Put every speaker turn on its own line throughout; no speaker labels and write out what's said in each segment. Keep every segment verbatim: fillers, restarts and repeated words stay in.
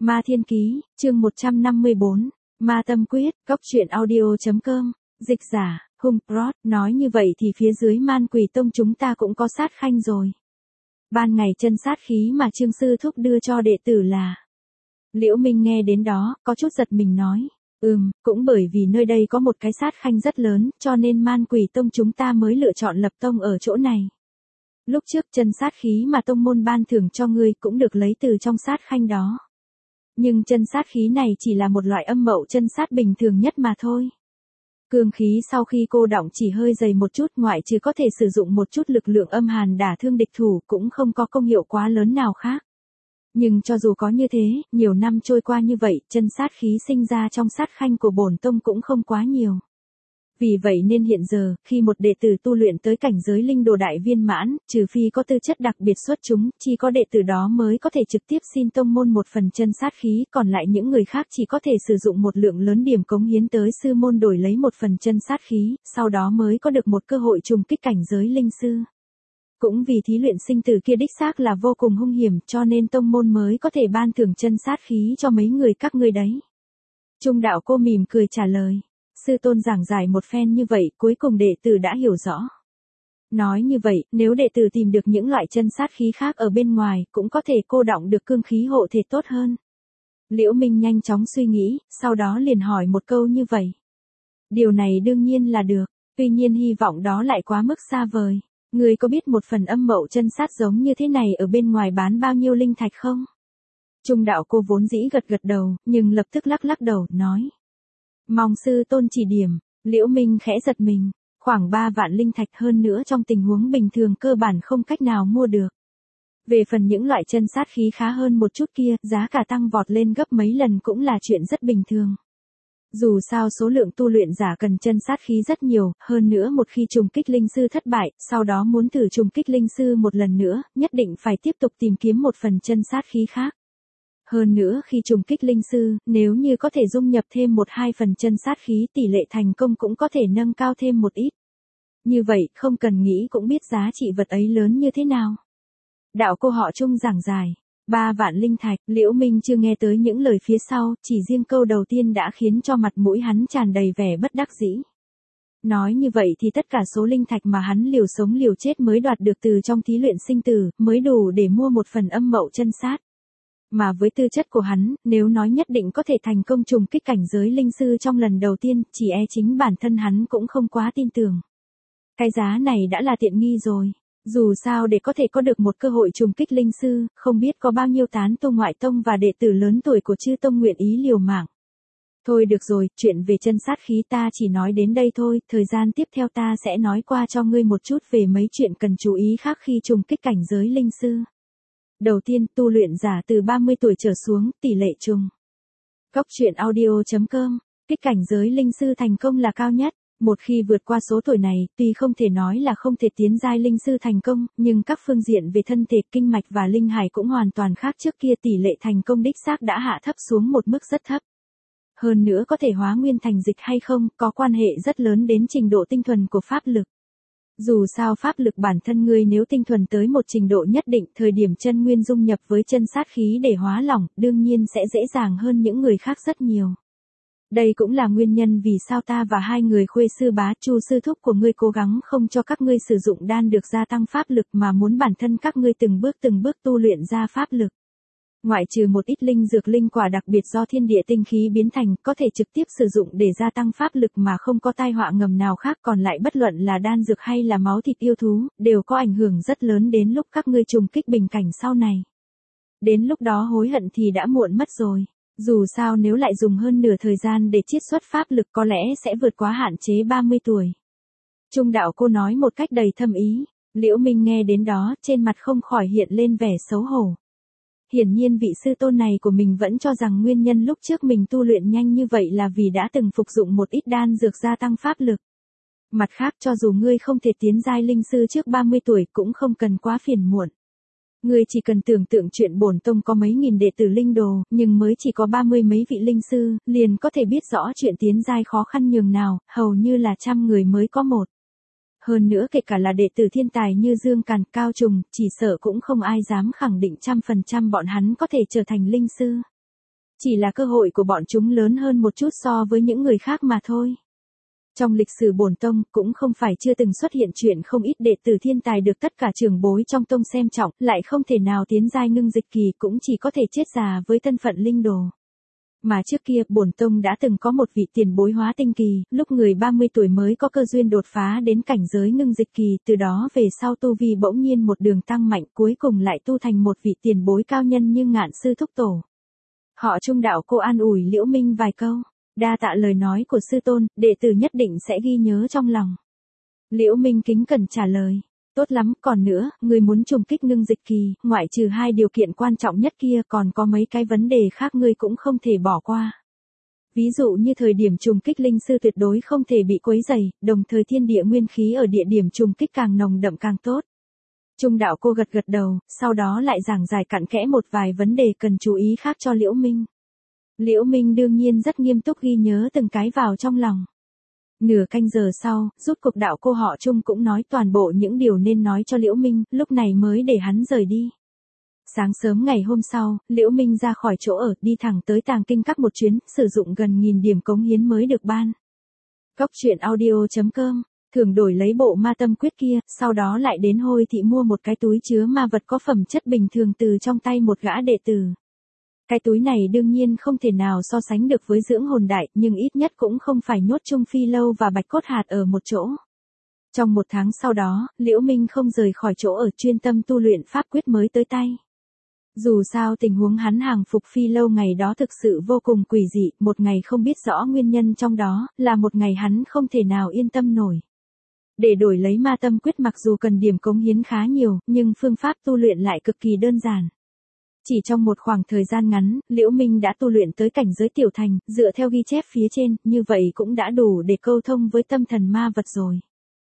Ma Thiên Ký, chương một trăm năm mươi bốn, Ma Tâm Quyết, Cốc truyện audio.com, dịch giả, Hung Prod, nói như vậy thì phía dưới Man Quỷ Tông chúng ta cũng có sát khanh rồi. Ban ngày chân sát khí mà Trương Sư Thúc đưa cho đệ tử là. Liễu Minh nghe đến đó, có chút giật mình nói, ừm, cũng bởi vì nơi đây có một cái sát khanh rất lớn, cho nên Man Quỷ Tông chúng ta mới lựa chọn lập tông ở chỗ này. Lúc trước chân sát khí mà tông môn ban thưởng cho ngươi cũng được lấy từ trong sát khanh đó. Nhưng chân sát khí này chỉ là một loại âm mậu chân sát bình thường nhất mà thôi. Cương khí sau khi cô đọng chỉ hơi dày một chút, ngoại trừ có thể sử dụng một chút lực lượng âm hàn đả thương địch thủ, cũng không có công hiệu quá lớn nào khác. Nhưng cho dù có như thế, nhiều năm trôi qua như vậy, chân sát khí sinh ra trong sát khanh của bổn tông cũng không quá nhiều. Vì vậy nên hiện giờ, khi một đệ tử tu luyện tới cảnh giới linh đồ đại viên mãn, trừ phi có tư chất đặc biệt xuất chúng, chỉ có đệ tử đó mới có thể trực tiếp xin tông môn một phần chân sát khí, còn lại những người khác chỉ có thể sử dụng một lượng lớn điểm cống hiến tới sư môn đổi lấy một phần chân sát khí, sau đó mới có được một cơ hội trùng kích cảnh giới linh sư. Cũng vì thí luyện sinh tử kia đích xác là vô cùng hung hiểm, cho nên tông môn mới có thể ban thưởng chân sát khí cho mấy người các ngươi đấy. Trung đạo cô mỉm cười trả lời. Sư tôn giảng giải một phen như vậy, cuối cùng đệ tử đã hiểu rõ. Nói như vậy, nếu đệ tử tìm được những loại chân sát khí khác ở bên ngoài, cũng có thể cô đọng được cương khí hộ thể tốt hơn. Liễu Minh nhanh chóng suy nghĩ, sau đó liền hỏi một câu như vậy. Điều này đương nhiên là được, tuy nhiên hy vọng đó lại quá mức xa vời. Người có biết một phần âm mậu chân sát giống như thế này ở bên ngoài bán bao nhiêu linh thạch không? Trung đạo cô vốn dĩ gật gật đầu, nhưng lập tức lắc lắc đầu, nói. Mong sư tôn chỉ điểm. Liễu Minh khẽ giật mình, khoảng ba vạn linh thạch, hơn nữa trong tình huống bình thường cơ bản không cách nào mua được. Về phần những loại chân sát khí khá hơn một chút kia, giá cả tăng vọt lên gấp mấy lần cũng là chuyện rất bình thường. Dù sao số lượng tu luyện giả cần chân sát khí rất nhiều, hơn nữa một khi trùng kích linh sư thất bại, sau đó muốn thử trùng kích linh sư một lần nữa, nhất định phải tiếp tục tìm kiếm một phần chân sát khí khác. Hơn nữa khi trùng kích linh sư, nếu như có thể dung nhập thêm một hai phần chân sát khí, tỷ lệ thành công cũng có thể nâng cao thêm một ít. Như vậy, không cần nghĩ cũng biết giá trị vật ấy lớn như thế nào. Đạo cô họ Trung giảng giải, ba vạn linh thạch, Liễu Minh chưa nghe tới những lời phía sau, chỉ riêng câu đầu tiên đã khiến cho mặt mũi hắn tràn đầy vẻ bất đắc dĩ. Nói như vậy thì tất cả số linh thạch mà hắn liều sống liều chết mới đoạt được từ trong thí luyện sinh tử, mới đủ để mua một phần âm mậu chân sát. Mà với tư chất của hắn, nếu nói nhất định có thể thành công trùng kích cảnh giới linh sư trong lần đầu tiên, chỉ e chính bản thân hắn cũng không quá tin tưởng. Cái giá này đã là tiện nghi rồi. Dù sao để có thể có được một cơ hội trùng kích linh sư, không biết có bao nhiêu tán tu ngoại tông và đệ tử lớn tuổi của chư tông nguyện ý liều mạng. Thôi được rồi, chuyện về chân sát khí ta chỉ nói đến đây thôi, thời gian tiếp theo ta sẽ nói qua cho ngươi một chút về mấy chuyện cần chú ý khác khi trùng kích cảnh giới linh sư. Đầu tiên, tu luyện giả từ ba mươi tuổi trở xuống, tỷ lệ trùng. Cốc truyện audio.com, kích cảnh giới linh sư thành công là cao nhất. Một khi vượt qua số tuổi này, tuy không thể nói là không thể tiến giai linh sư thành công, nhưng các phương diện về thân thể, kinh mạch và linh hải cũng hoàn toàn khác trước kia, tỷ lệ thành công đích xác đã hạ thấp xuống một mức rất thấp. Hơn nữa có thể hóa nguyên thành dịch hay không, có quan hệ rất lớn đến trình độ tinh thuần của pháp lực. Dù sao pháp lực bản thân ngươi nếu tinh thuần tới một trình độ nhất định, thời điểm chân nguyên dung nhập với chân sát khí để hóa lỏng, đương nhiên sẽ dễ dàng hơn những người khác rất nhiều. Đây cũng là nguyên nhân vì sao ta và hai người Khuê sư bá, Chu sư thúc của ngươi cố gắng không cho các ngươi sử dụng đan được gia tăng pháp lực, mà muốn bản thân các ngươi từng bước từng bước tu luyện ra pháp lực. Ngoại trừ một ít linh dược linh quả đặc biệt do thiên địa tinh khí biến thành, có thể trực tiếp sử dụng để gia tăng pháp lực mà không có tai họa ngầm nào khác, còn lại bất luận là đan dược hay là máu thịt yêu thú, đều có ảnh hưởng rất lớn đến lúc các ngươi trùng kích bình cảnh sau này. Đến lúc đó hối hận thì đã muộn mất rồi. Dù sao nếu lại dùng hơn nửa thời gian để chiết xuất pháp lực có lẽ sẽ vượt quá hạn chế ba mươi tuổi. Trung đạo cô nói một cách đầy thâm ý. Liễu Minh nghe đến đó, trên mặt không khỏi hiện lên vẻ xấu hổ. Hiển nhiên vị sư tôn này của mình vẫn cho rằng nguyên nhân lúc trước mình tu luyện nhanh như vậy là vì đã từng phục dụng một ít đan dược gia tăng pháp lực. Mặt khác, cho dù ngươi không thể tiến giai linh sư trước ba mươi tuổi cũng không cần quá phiền muộn. Ngươi chỉ cần tưởng tượng chuyện bổn tông có mấy nghìn đệ tử linh đồ, nhưng mới chỉ có ba mươi mấy vị linh sư, liền có thể biết rõ chuyện tiến giai khó khăn nhường nào, hầu như là trăm người mới có một. Hơn nữa kể cả là đệ tử thiên tài như Dương Càn, Cao Trùng, chỉ sợ cũng không ai dám khẳng định trăm phần trăm bọn hắn có thể trở thành linh sư. Chỉ là cơ hội của bọn chúng lớn hơn một chút so với những người khác mà thôi. Trong lịch sử bổn tông cũng không phải chưa từng xuất hiện chuyện không ít đệ tử thiên tài được tất cả trưởng bối trong tông xem trọng, lại không thể nào tiến giai ngưng dịch kỳ, cũng chỉ có thể chết già với thân phận linh đồ. Mà trước kia bổn tông đã từng có một vị tiền bối hóa tinh kỳ, lúc người ba mươi tuổi mới có cơ duyên đột phá đến cảnh giới ngưng dịch kỳ, từ đó về sau tu vi bỗng nhiên một đường tăng mạnh, cuối cùng lại tu thành một vị tiền bối cao nhân như Ngạn sư thúc tổ. Họ Trung đạo cô an ủi Liễu Minh vài câu. Đa tạ lời nói của sư tôn, đệ tử nhất định sẽ ghi nhớ trong lòng. Liễu Minh kính cẩn trả lời. Tốt lắm, còn nữa, người muốn trùng kích ngưng dịch kỳ, ngoại trừ hai điều kiện quan trọng nhất kia còn có mấy cái vấn đề khác ngươi cũng không thể bỏ qua. Ví dụ như thời điểm trùng kích linh sư tuyệt đối không thể bị quấy rầy, đồng thời thiên địa nguyên khí ở địa điểm trùng kích càng nồng đậm càng tốt. Trung đạo cô gật gật đầu, sau đó lại giảng giải cặn kẽ một vài vấn đề cần chú ý khác cho Liễu Minh. Liễu Minh đương nhiên rất nghiêm túc ghi nhớ từng cái vào trong lòng. Nửa canh giờ sau, rút cuộc đạo cô họ Trung cũng nói toàn bộ những điều nên nói cho Liễu Minh, lúc này mới để hắn rời đi. Sáng sớm ngày hôm sau, Liễu Minh ra khỏi chỗ ở, đi thẳng tới Tàng Kinh Các một chuyến, sử dụng gần nghìn điểm cống hiến mới được ban. Cóc truyện audio chấm com, thường đổi lấy bộ ma tâm quyết kia, sau đó lại đến Hôi Thị mua một cái túi chứa ma vật có phẩm chất bình thường từ trong tay một gã đệ tử. Cái túi này đương nhiên không thể nào so sánh được với dưỡng hồn đại, nhưng ít nhất cũng không phải nhốt chung phi lâu và bạch cốt hạt ở một chỗ. Trong một tháng sau đó, Liễu Minh không rời khỏi chỗ ở, chuyên tâm tu luyện pháp quyết mới tới tay. Dù sao tình huống hắn hàng phục phi lâu ngày đó thực sự vô cùng quỷ dị, một ngày không biết rõ nguyên nhân trong đó, là một ngày hắn không thể nào yên tâm nổi. Để đổi lấy ma tâm quyết mặc dù cần điểm cống hiến khá nhiều, nhưng phương pháp tu luyện lại cực kỳ đơn giản. Chỉ trong một khoảng thời gian ngắn, Liễu Minh đã tu luyện tới cảnh giới tiểu thành, dựa theo ghi chép phía trên, như vậy cũng đã đủ để câu thông với tâm thần ma vật rồi.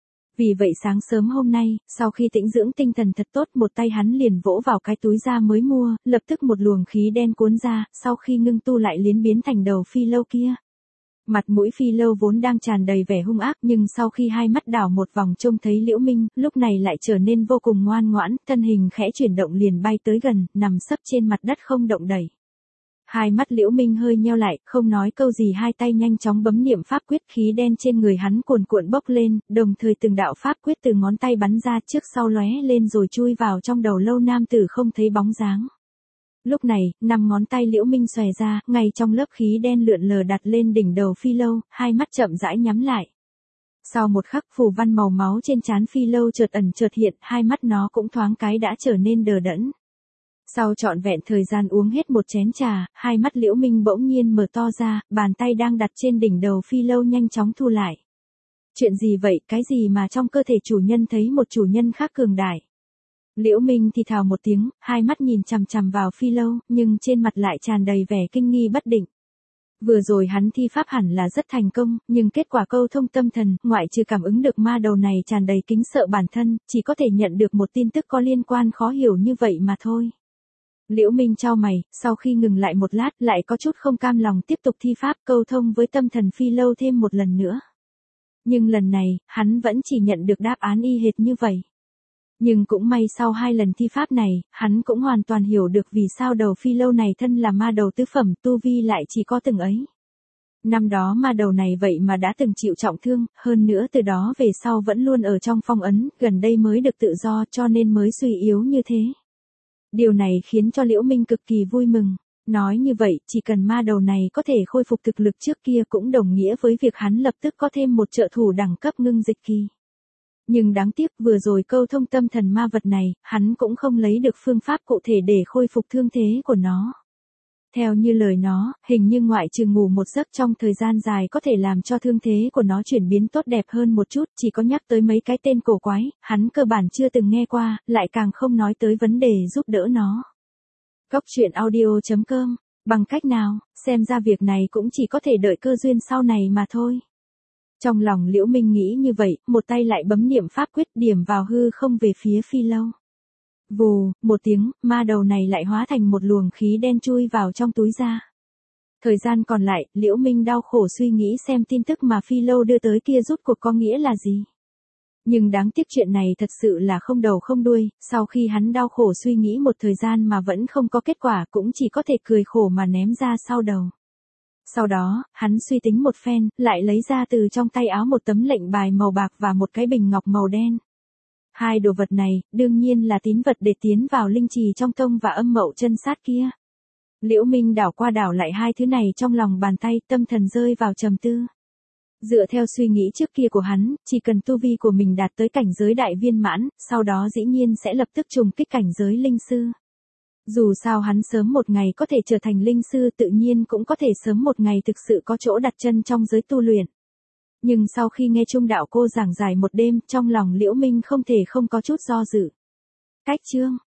Vì vậy sáng sớm hôm nay, sau khi tĩnh dưỡng tinh thần thật tốt, một tay hắn liền vỗ vào cái túi da mới mua, lập tức một luồng khí đen cuốn ra, sau khi ngưng tu lại liến biến thành đầu phi lâu kia. Mặt mũi phi lâu vốn đang tràn đầy vẻ hung ác, nhưng sau khi hai mắt đảo một vòng trông thấy Liễu Minh, lúc này lại trở nên vô cùng ngoan ngoãn, thân hình khẽ chuyển động liền bay tới gần, nằm sấp trên mặt đất không động đậy. Hai mắt Liễu Minh hơi nheo lại, không nói câu gì, hai tay nhanh chóng bấm niệm pháp quyết, khí đen trên người hắn cuồn cuộn bốc lên, đồng thời từng đạo pháp quyết từ ngón tay bắn ra trước sau lóe lên rồi chui vào trong đầu lâu nam tử không thấy bóng dáng. Lúc này, năm ngón tay Liễu Minh xòe ra, ngay trong lớp khí đen lượn lờ đặt lên đỉnh đầu phi lâu, hai mắt chậm rãi nhắm lại. Sau một khắc, phù văn màu máu trên trán phi lâu chợt ẩn chợt hiện, hai mắt nó cũng thoáng cái đã trở nên đờ đẫn. Sau trọn vẹn thời gian uống hết một chén trà, hai mắt Liễu Minh bỗng nhiên mở to ra, bàn tay đang đặt trên đỉnh đầu phi lâu nhanh chóng thu lại. Chuyện gì vậy, cái gì mà trong cơ thể chủ nhân thấy một chủ nhân khác cường đại? Liễu Minh thì thào một tiếng, hai mắt nhìn chằm chằm vào phi lâu, nhưng trên mặt lại tràn đầy vẻ kinh nghi bất định. Vừa rồi hắn thi pháp hẳn là rất thành công, nhưng kết quả câu thông tâm thần, ngoại trừ cảm ứng được ma đầu này tràn đầy kính sợ bản thân, chỉ có thể nhận được một tin tức có liên quan khó hiểu như vậy mà thôi. Liễu Minh chau mày, sau khi ngừng lại một lát, lại có chút không cam lòng tiếp tục thi pháp câu thông với tâm thần phi lâu thêm một lần nữa. Nhưng lần này, hắn vẫn chỉ nhận được đáp án y hệt như vậy. Nhưng cũng may sau hai lần thi pháp này, hắn cũng hoàn toàn hiểu được vì sao đầu phi lâu này thân là ma đầu tứ phẩm, tu vi lại chỉ có từng ấy. Năm đó ma đầu này vậy mà đã từng chịu trọng thương, hơn nữa từ đó về sau vẫn luôn ở trong phong ấn, gần đây mới được tự do cho nên mới suy yếu như thế. Điều này khiến cho Liễu Minh cực kỳ vui mừng. Nói như vậy, chỉ cần ma đầu này có thể khôi phục thực lực trước kia cũng đồng nghĩa với việc hắn lập tức có thêm một trợ thủ đẳng cấp ngưng dịch kỳ. Nhưng đáng tiếc vừa rồi câu thông tâm thần ma vật này, hắn cũng không lấy được phương pháp cụ thể để khôi phục thương thế của nó. Theo như lời nó, hình như ngoại trừ ngủ một giấc trong thời gian dài có thể làm cho thương thế của nó chuyển biến tốt đẹp hơn một chút, chỉ có nhắc tới mấy cái tên cổ quái, hắn cơ bản chưa từng nghe qua, lại càng không nói tới vấn đề giúp đỡ nó. Cóc truyện audio chấm com, bằng cách nào, xem ra việc này cũng chỉ có thể đợi cơ duyên sau này mà thôi. Trong lòng Liễu Minh nghĩ như vậy, một tay lại bấm niệm pháp quyết điểm vào hư không về phía phi lâu. Vù, một tiếng, ma đầu này lại hóa thành một luồng khí đen chui vào trong túi da. Thời gian còn lại, Liễu Minh đau khổ suy nghĩ xem tin tức mà phi lâu đưa tới kia rút cuộc có nghĩa là gì. Nhưng đáng tiếc chuyện này thật sự là không đầu không đuôi, sau khi hắn đau khổ suy nghĩ một thời gian mà vẫn không có kết quả cũng chỉ có thể cười khổ mà ném ra sau đầu. Sau đó, hắn suy tính một phen, lại lấy ra từ trong tay áo một tấm lệnh bài màu bạc và một cái bình ngọc màu đen. Hai đồ vật này, đương nhiên là tín vật để tiến vào linh trì trong tông và âm mậu chân sát kia. Liễu Minh đảo qua đảo lại hai thứ này trong lòng bàn tay, tâm thần rơi vào trầm tư. Dựa theo suy nghĩ trước kia của hắn, chỉ cần tu vi của mình đạt tới cảnh giới đại viên mãn, sau đó dĩ nhiên sẽ lập tức trùng kích cảnh giới linh sư. Dù sao hắn sớm một ngày có thể trở thành linh sư, tự nhiên cũng có thể sớm một ngày thực sự có chỗ đặt chân trong giới tu luyện. Nhưng sau khi nghe Trung đạo cô giảng giải một đêm, trong lòng Liễu Minh không thể không có chút do dự. Cách chương